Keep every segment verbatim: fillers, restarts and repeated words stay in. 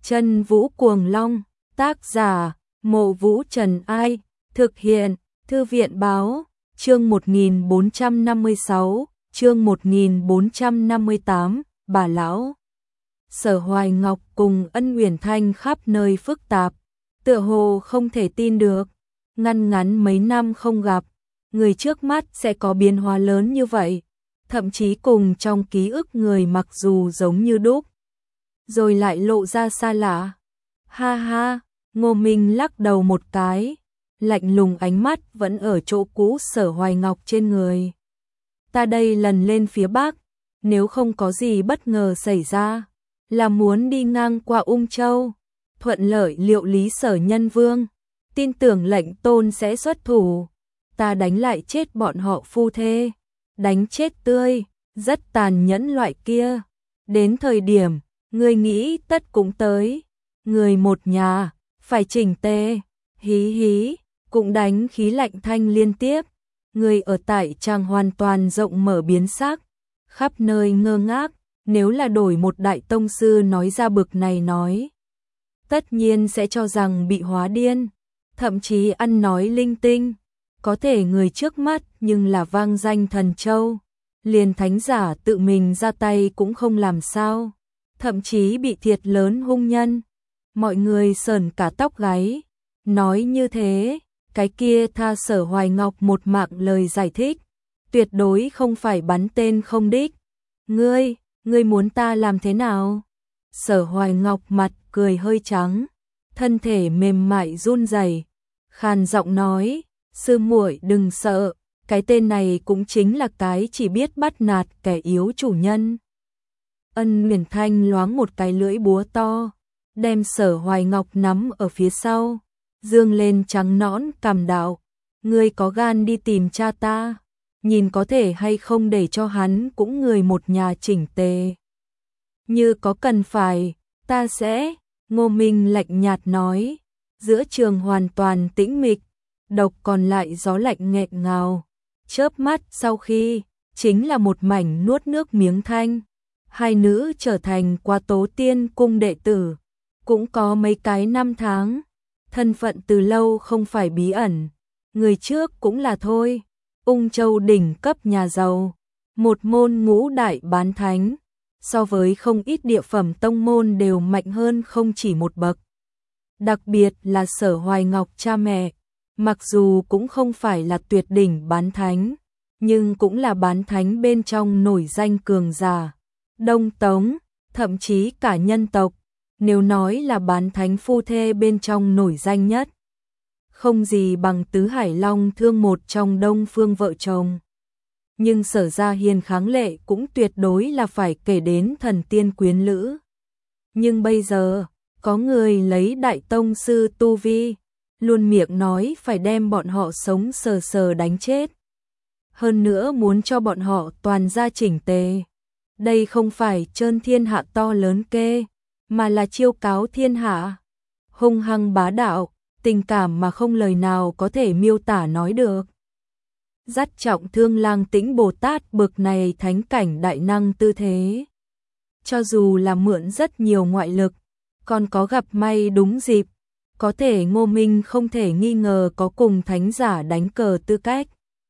Chân Vũ Cuồng Long, tác giả, Mộ Vũ Trần Ai, thực hiện, Thư viện Báo, chương một nghìn bốn trăm năm mươi sáu, chương một nghìn bốn trăm năm mươi tám, bà lão. Sở Hoài Ngọc cùng Ân Uyển Thanh khắp nơi phức tạp, tựa hồ không thể tin được, ngăn ngắn mấy năm không gặp, người trước mắt sẽ có biến hóa lớn như vậy, thậm chí cùng trong ký ức người mặc dù giống như đúc, rồi lại lộ ra xa lạ. Ha ha, Ngô Minh lắc đầu một cái, lạnh lùng ánh mắt vẫn ở chỗ cũ Sở Hoài Ngọc trên người. Ta đây lần lên phía Bắc, nếu không có gì bất ngờ xảy ra, là muốn đi ngang qua Ung Châu, thuận lợi liệu lý Sở Nhân Vương, tin tưởng lệnh tôn sẽ xuất thủ, ta đánh lại chết bọn họ phu thê, đánh chết tươi, rất tàn nhẫn loại kia. Đến thời điểm, ngươi nghĩ tất cũng tới, người một nhà, phải chỉnh tề, hí hí, cũng đánh khí lạnh thanh liên tiếp, người ở tại trang hoàn toàn rộng mở biến sắc, khắp nơi ngơ ngác, nếu là đổi một đại tông sư nói ra bực này nói, tất nhiên sẽ cho rằng bị hóa điên, thậm chí ăn nói linh tinh, có thể người trước mắt nhưng là vang danh thần châu, liền thánh giả tự mình ra tay cũng không làm sao, thậm chí bị thiệt lớn hung nhân, mọi người sởn cả tóc gáy, nói như thế, cái kia tha Sở Hoài Ngọc một mạng lời giải thích, tuyệt đối không phải bắn tên không đích. Ngươi, ngươi muốn ta làm thế nào? Sở Hoài Ngọc mặt cười hơi trắng, thân thể mềm mại run rẩy, khàn giọng nói, sư muội đừng sợ, cái tên này cũng chính là cái chỉ biết bắt nạt kẻ yếu chủ nhân. Ân Uyển Thanh loáng một cái lưỡi búa to, đem Sở Hoài Ngọc nắm ở phía sau, dương lên trắng nõn cằm đạo, ngươi có gan đi tìm cha ta, nhìn có thể hay không để cho hắn cũng người một nhà chỉnh tề. Như có cần phải, ta sẽ, Ngô Minh lạnh nhạt nói, giữa trường hoàn toàn tĩnh mịch, độc còn lại gió lạnh nghẹn ngào, chớp mắt sau khi, chính là một mảnh nuốt nước miếng thanh, hai nữ trở thành qua Tố Tiên cung đệ tử, cũng có mấy cái năm tháng, thân phận từ lâu không phải bí ẩn, người trước cũng là thôi, Ung Châu đỉnh cấp nhà giàu, một môn ngũ đại bán thánh, so với không ít địa phẩm tông môn đều mạnh hơn không chỉ một bậc. Đặc biệt là Sở Hoài Ngọc cha mẹ, mặc dù cũng không phải là tuyệt đỉnh bán thánh, nhưng cũng là bán thánh bên trong nổi danh cường giả. Đông Tống, thậm chí cả nhân tộc, nếu nói là bán thánh phu thê bên trong nổi danh nhất, không gì bằng Tứ Hải Long Thương một trong Đông Phương vợ chồng. Nhưng Sở Gia Hiền kháng lệ cũng tuyệt đối là phải kể đến thần tiên quyến lữ. Nhưng bây giờ, có người lấy đại tông sư tu vi, luôn miệng nói phải đem bọn họ sống sờ sờ đánh chết. Hơn nữa muốn cho bọn họ toàn ra chỉnh tề. Đây không phải trơn thiên hạ to lớn kê, mà là chiêu cáo thiên hạ. Hung hăng bá đạo, tình cảm mà không lời nào có thể miêu tả nói được. Dắt trọng thương lang tĩnh Bồ Tát bực này thánh cảnh đại năng tư thế. Cho dù là mượn rất nhiều ngoại lực, còn có gặp may đúng dịp, có thể Ngô Minh không thể nghi ngờ có cùng thánh giả đánh cờ tư cách.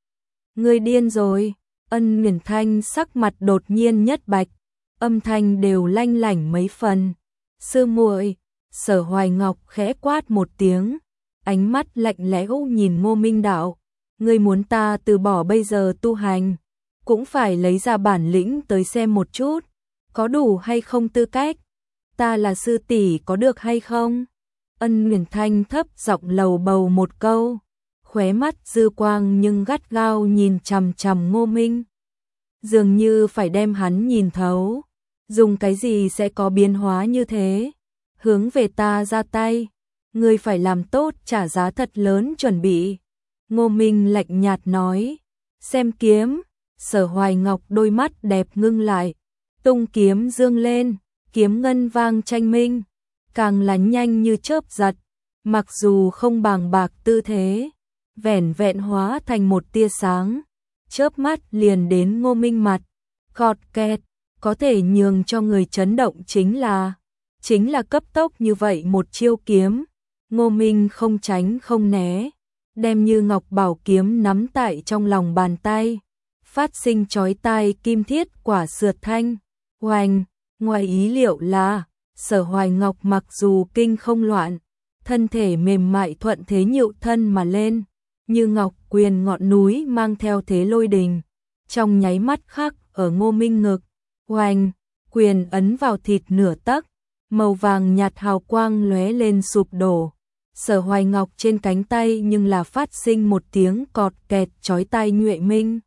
Người điên rồi, Ân Uyển Thanh sắc mặt đột nhiên nhất bạch, âm thanh đều lanh lảnh mấy phần. Sư muội, Sở Hoài Ngọc khẽ quát một tiếng, ánh mắt lạnh lẽo nhìn Ngô Minh đạo, ngươi muốn ta từ bỏ bây giờ tu hành, cũng phải lấy ra bản lĩnh tới xem một chút, có đủ hay không tư cách, ta là sư tỷ có được hay không? Ân Uyển Thanh thấp giọng lầu bầu một câu, khóe mắt dư quang nhưng gắt gao nhìn chằm chằm Ngô Minh, dường như phải đem hắn nhìn thấu, dùng cái gì sẽ có biến hóa như thế, hướng về ta ra tay, ngươi phải làm tốt trả giá thật lớn chuẩn bị. Ngô Minh lạnh nhạt nói, xem kiếm. Sở Hoài Ngọc đôi mắt đẹp ngưng lại, tung kiếm dương lên, kiếm ngân vang tranh minh, càng là nhanh như chớp giật, mặc dù không bàng bạc tư thế, vẻn vẹn hóa thành một tia sáng, chớp mắt liền đến Ngô Minh mặt, cọt kẹt, có thể nhường cho người chấn động chính là chính là cấp tốc như vậy một chiêu kiếm. Ngô Minh không tránh không né, đem Như Ngọc bảo kiếm nắm tại trong lòng bàn tay, phát sinh chói tai kim thiết quả sượt thanh. Oanh, ngoài ý liệu là, Sở Hoài Ngọc mặc dù kinh không loạn, thân thể mềm mại thuận thế nhựu thân mà lên, Như Ngọc quyền ngọn núi mang theo thế lôi đình, trong nháy mắt khắc ở Ngô Minh ngực. Oanh, quyền ấn vào thịt nửa tấc, màu vàng nhạt hào quang lóe lên sụp đổ. Sở Hoài Ngọc trên cánh tay nhưng là phát sinh một tiếng cọt kẹt chói tai. Nhuệ Minh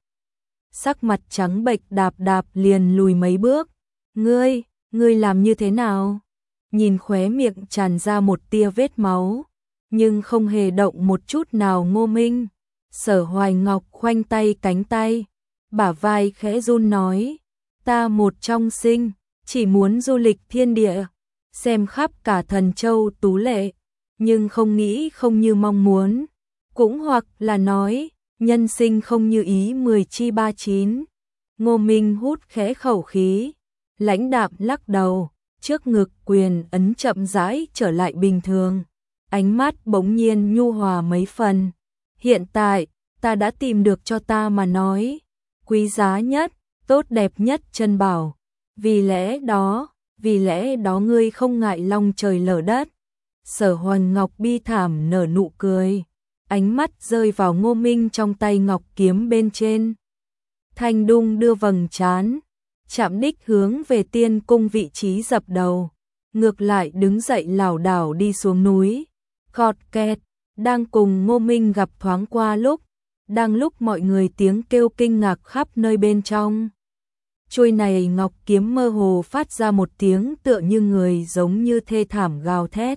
sắc mặt trắng bệch đạp đạp liền lùi mấy bước. Ngươi, ngươi làm như thế nào? Nhìn khóe miệng tràn ra một tia vết máu, nhưng không hề động một chút nào Ngô Minh. Sở Hoài Ngọc khoanh tay cánh tay, bả vai khẽ run nói, ta một trong sinh, chỉ muốn du lịch thiên địa, xem khắp cả Thần Châu tú lệ, nhưng không nghĩ không như mong muốn, cũng hoặc là nói, nhân sinh không như ý mười chi ba chín. Ngô Minh hút khẽ khẩu khí, lãnh đạm lắc đầu, trước ngực quyền ấn chậm rãi trở lại bình thường, ánh mắt bỗng nhiên nhu hòa mấy phần. Hiện tại, ta đã tìm được cho ta mà nói, quý giá nhất, tốt đẹp nhất chân bảo, vì lẽ đó, vì lẽ đó ngươi không ngại long trời lở đất. Sở Hoài Ngọc bi thảm nở nụ cười, ánh mắt rơi vào Ngô Minh trong tay ngọc kiếm bên trên. Thanh đung đưa vầng trán, chạm đích hướng về tiên cung vị trí dập đầu, ngược lại đứng dậy lảo đảo đi xuống núi. Khọt kẹt, đang cùng Ngô Minh gặp thoáng qua lúc, đang lúc mọi người tiếng kêu kinh ngạc khắp nơi bên trong. Chuôi này ngọc kiếm mơ hồ phát ra một tiếng tựa như người giống như thê thảm gào thét.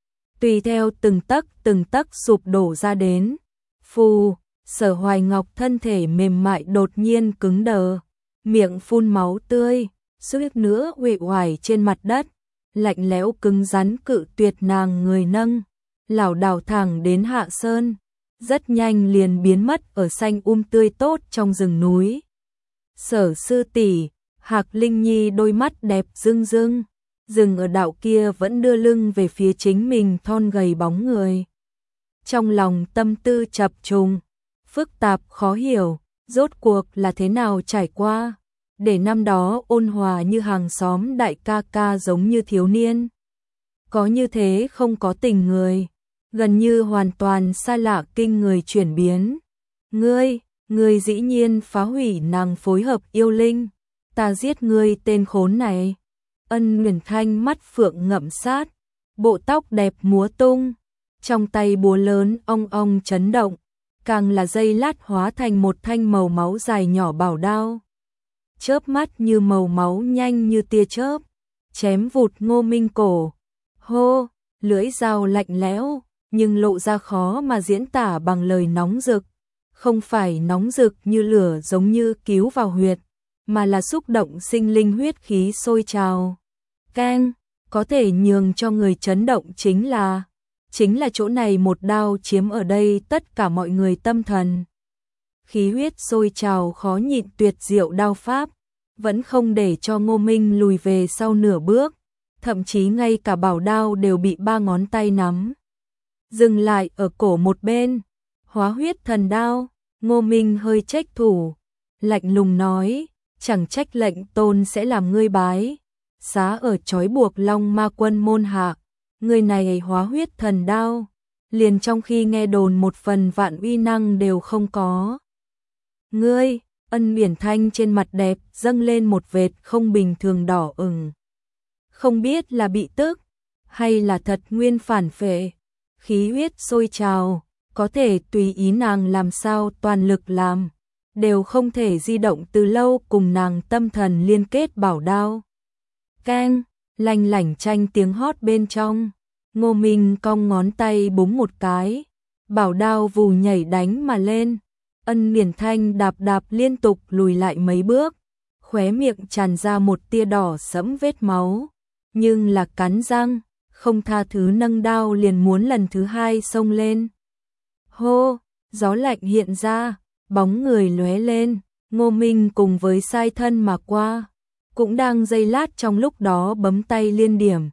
Tùy theo từng tấc từng tấc sụp đổ ra đến. Phù, Sở Hoài Ngọc thân thể mềm mại đột nhiên cứng đờ, miệng phun máu tươi, suýt nữa uể oải trên mặt đất, lạnh lẽo cứng rắn cự tuyệt nàng người nâng, lảo đảo thẳng đến Hạ Sơn, rất nhanh liền biến mất ở xanh um tươi tốt trong rừng núi. Sở sư tỷ, Hạc Linh Nhi đôi mắt đẹp rưng rưng, dừng ở đạo kia vẫn đưa lưng về phía chính mình thon gầy bóng người. Trong lòng tâm tư chập trùng, phức tạp khó hiểu, rốt cuộc là thế nào trải qua, để năm đó ôn hòa như hàng xóm đại ca ca giống như thiếu niên. Có như thế không có tình người, gần như hoàn toàn xa lạ kinh người chuyển biến. Ngươi, ngươi dĩ nhiên phá hủy nàng phối hợp yêu linh, ta giết ngươi tên khốn này. Ân Nguyễn Thanh mắt phượng ngậm sát, bộ tóc đẹp múa tung, trong tay búa lớn ong ong chấn động, càng là dây lát hóa thành một thanh màu máu dài nhỏ bảo đao. Chớp mắt như màu máu nhanh như tia chớp, chém vụt Ngô Minh cổ. Hô, lưỡi dao lạnh lẽo, nhưng lộ ra khó mà diễn tả bằng lời nóng rực. Không phải nóng rực như lửa giống như cứu vào huyệt, mà là xúc động sinh linh huyết khí sôi trào. Keng, có thể nhường cho người chấn động chính là, chính là chỗ này một đao chiếm ở đây tất cả mọi người tâm thần. Khí huyết sôi trào khó nhịn tuyệt diệu đao pháp, vẫn không để cho Ngô Minh lùi về sau nửa bước, thậm chí ngay cả bảo đao đều bị ba ngón tay nắm. Dừng lại ở cổ một bên, hóa huyết thần đao, Ngô Minh hơi trách thủ, lạnh lùng nói, chẳng trách lệnh tôn sẽ làm ngươi bái, xá ở trói buộc Long Ma Quân môn hạ, người này hóa huyết thần đao, liền trong khi nghe đồn một phần vạn uy năng đều không có. Ngươi, Ân Biển Thanh trên mặt đẹp dâng lên một vệt không bình thường đỏ ửng. Không biết là bị tức, hay là thật nguyên phản phệ, khí huyết sôi trào, có thể tùy ý nàng làm sao toàn lực làm, đều không thể di động từ lâu cùng nàng tâm thần liên kết bảo đao. Keng, lanh lảnh tranh tiếng hót bên trong, Ngô Minh cong ngón tay búng một cái, bảo đao vù nhảy đánh mà lên. Ân Biển Thanh đạp đạp liên tục lùi lại mấy bước, khóe miệng tràn ra một tia đỏ sẫm vết máu, nhưng là cắn răng, không tha thứ nâng đao liền muốn lần thứ hai xông lên. Hô, gió lạnh hiện ra, bóng người lóe lên, Ngô Minh cùng với sai thân mà qua, cũng đang giây lát trong lúc đó bấm tay liên điểm,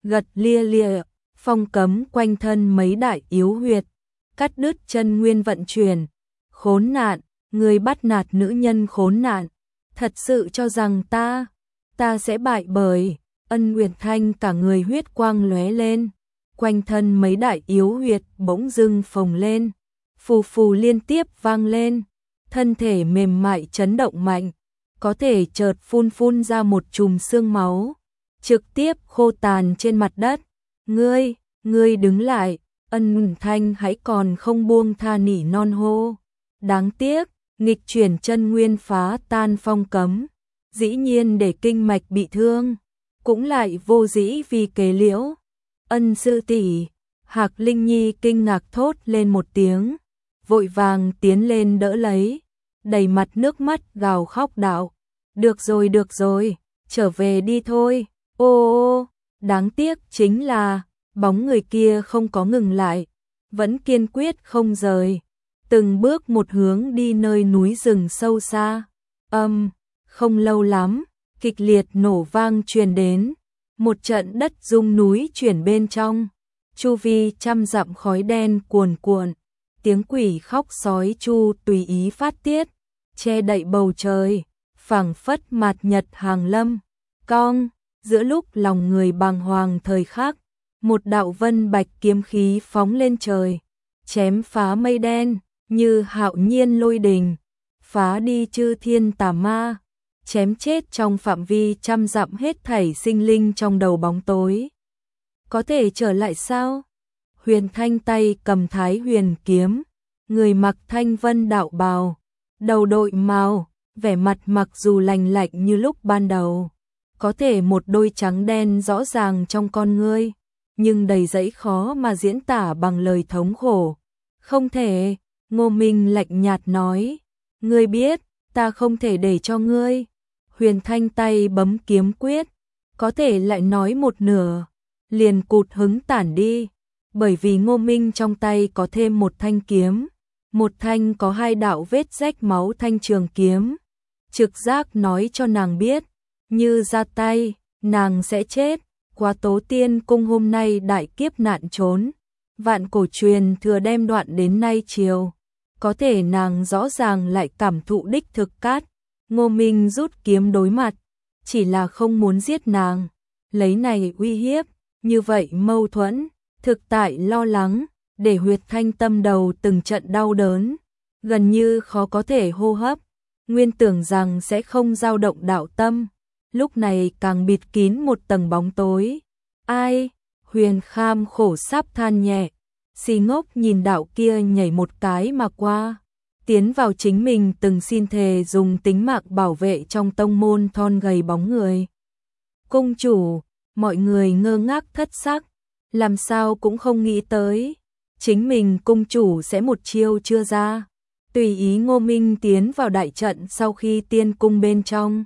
gật lia lịa, phong cấm quanh thân mấy đại yếu huyệt, cắt đứt chân nguyên vận chuyển. Khốn nạn, người bắt nạt nữ nhân khốn nạn, thật sự cho rằng ta, ta sẽ bại bởi. Ân Uyển Thanh cả người huyết quang lóe lên, quanh thân mấy đại yếu huyệt bỗng dưng phồng lên, phù phù liên tiếp vang lên, thân thể mềm mại chấn động mạnh, có thể chợt phun phun ra một chùm xương máu, trực tiếp khô tàn trên mặt đất. Ngươi, ngươi đứng lại. Ân Uyển Thanh hãy còn không buông tha nỉ non hô. Đáng tiếc, nghịch chuyển chân nguyên phá tan phong cấm, dĩ nhiên để kinh mạch bị thương, cũng lại vô dĩ vì kế liễu. Ân sư tỷ, Hạc Linh Nhi kinh ngạc thốt lên một tiếng, vội vàng tiến lên đỡ lấy, đầy mặt nước mắt gào khóc đạo: "Được rồi, được rồi, trở về đi thôi." Ô ô, đáng tiếc chính là bóng người kia không có ngừng lại, vẫn kiên quyết không rời, từng bước một hướng đi nơi núi rừng sâu xa. Âm, không lâu lắm, kịch liệt nổ vang truyền đến, một trận đất rung núi chuyển bên trong, chu vi trăm dặm khói đen cuồn cuộn, tiếng quỷ khóc sói chu tùy ý phát tiết, che đậy bầu trời, phảng phất mạt nhật hàng lâm. Cong, giữa lúc lòng người bàng hoàng thời khắc, một đạo vân bạch kiếm khí phóng lên trời, chém phá mây đen, như hạo nhiên lôi đình, phá đi chư thiên tà ma, chém chết trong phạm vi trăm dặm hết thảy sinh linh trong đầu bóng tối. Có thể trở lại sao? Huyền Thanh tay cầm Thái Huyền kiếm, người mặc thanh vân đạo bào, đầu đội màu, vẻ mặt mặc dù lành lạnh như lúc ban đầu, có thể một đôi trắng đen rõ ràng trong con ngươi, nhưng đầy dẫy khó mà diễn tả bằng lời thống khổ. Không thể, Ngô Minh lạnh nhạt nói, ngươi biết, ta không thể để cho ngươi. Huyền Thanh tay bấm kiếm quyết, có thể lại nói một nửa, liền cụt hứng tản đi, bởi vì Ngô Minh trong tay có thêm một thanh kiếm, một thanh có hai đạo vết rách máu thanh trường kiếm. Trực giác nói cho nàng biết, như ra tay, nàng sẽ chết. Qua Tố Tiên Cung hôm nay đại kiếp nạn trốn, vạn cổ truyền thừa đem đoạn đến nay chiều, có thể nàng rõ ràng lại cảm thụ đích thực cát. Ngô Minh rút kiếm đối mặt, chỉ là không muốn giết nàng, lấy này uy hiếp, như vậy mâu thuẫn, thực tại lo lắng, để Huyệt Thanh tâm đầu từng trận đau đớn, gần như khó có thể hô hấp, nguyên tưởng rằng sẽ không dao động đạo tâm, lúc này càng bịt kín một tầng bóng tối. Ai? Huyền Kham khổ sắp than nhẹ, si ngốc nhìn đạo kia nhảy một cái mà qua, tiến vào chính mình từng xin thề dùng tính mạng bảo vệ trong tông môn thon gầy bóng người. Cung chủ, mọi người ngơ ngác thất sắc, làm sao cũng không nghĩ tới, chính mình cung chủ sẽ một chiêu chưa ra, tùy ý Ngô Minh tiến vào đại trận sau khi tiên cung bên trong.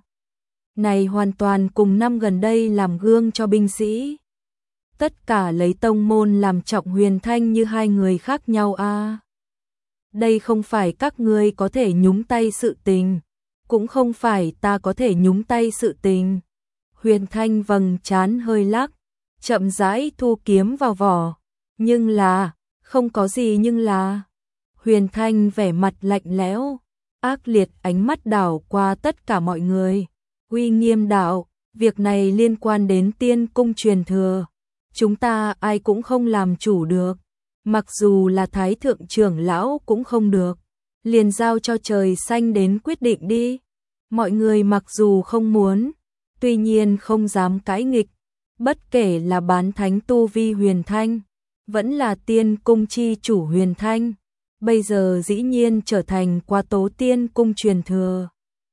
Này hoàn toàn cùng năm gần đây làm gương cho binh sĩ. Tất cả lấy tông môn làm trọng, Huyền Thanh như hai người khác nhau a. À. Đây không phải các ngươi có thể nhúng tay sự tình, cũng không phải ta có thể nhúng tay sự tình. Huyền Thanh vầng trán hơi lắc, chậm rãi thu kiếm vào vỏ, nhưng là, không có gì nhưng là. Huyền Thanh vẻ mặt lạnh lẽo, ác liệt ánh mắt đảo qua tất cả mọi người. Uy nghiêm đạo, việc này liên quan đến tiên cung truyền thừa, chúng ta ai cũng không làm chủ được, mặc dù là Thái thượng trưởng lão cũng không được, liền giao cho trời xanh đến quyết định đi. Mọi người mặc dù không muốn, tuy nhiên không dám cãi nghịch, bất kể là bán thánh tu vi Huyền Thanh, vẫn là tiên cung chi chủ Huyền Thanh, bây giờ dĩ nhiên trở thành Qua Tố Tiên Cung truyền thừa.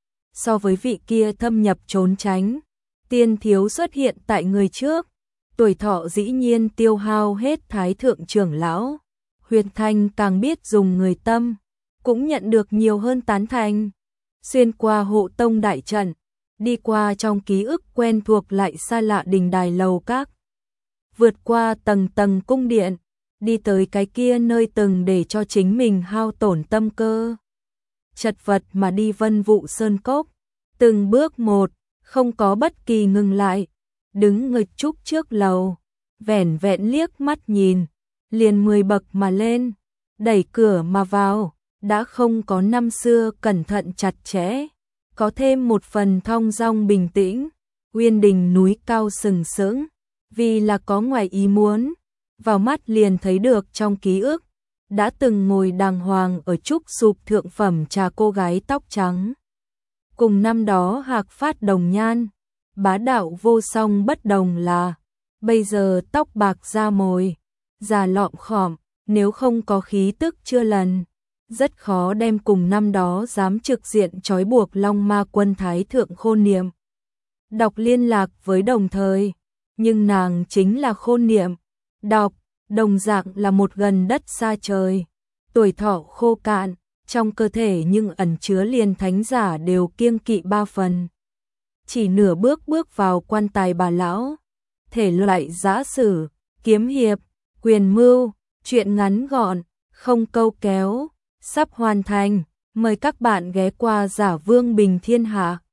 So với vị kia thâm nhập trốn tránh, tiên thiếu xuất hiện tại người trước, tuổi thọ dĩ nhiên tiêu hao hết Thái thượng trưởng lão, Huyền Thanh càng biết dùng người tâm, cũng nhận được nhiều hơn tán thành. Xuyên qua hộ tông đại trận, đi qua trong ký ức quen thuộc lại xa lạ đình đài lầu các, vượt qua tầng tầng cung điện, đi tới cái kia nơi từng để cho chính mình hao tổn tâm cơ, chật vật mà đi Vân Vụ Sơn Cốc, từng bước một, không có bất kỳ ngừng lại, đứng nghịch trúc trước lầu, vẻn vẹn liếc mắt nhìn, liền mười bậc mà lên, đẩy cửa mà vào, đã không có năm xưa cẩn thận chặt chẽ, có thêm một phần thong dong bình tĩnh. Uyên Đình núi cao sừng sững, vì là có ngoài ý muốn, vào mắt liền thấy được trong ký ức, đã từng ngồi đàng hoàng ở trúc sụp thượng phẩm trà cô gái tóc trắng. Cùng năm đó hạc phát đồng nhan, bá đạo vô song bất đồng là, bây giờ tóc bạc da mồi, già lọm khọm, nếu không có khí tức chưa lần, rất khó đem cùng năm đó dám trực diện trói buộc Long Ma Quân Thái Thượng Khôn Niệm. Đọc liên lạc với đồng thời, nhưng nàng chính là Khôn Niệm, đọc, đồng dạng là một gần đất xa trời, tuổi thọ khô cạn, trong cơ thể nhưng ẩn chứa liền thánh giả đều kiêng kỵ ba phần. Chỉ nửa bước bước vào quan tài bà lão, thể loại giã sử, kiếm hiệp, quyền mưu, chuyện ngắn gọn, không câu kéo, sắp hoàn thành, mời các bạn ghé qua Giả Vương Bình Thiên Hạ.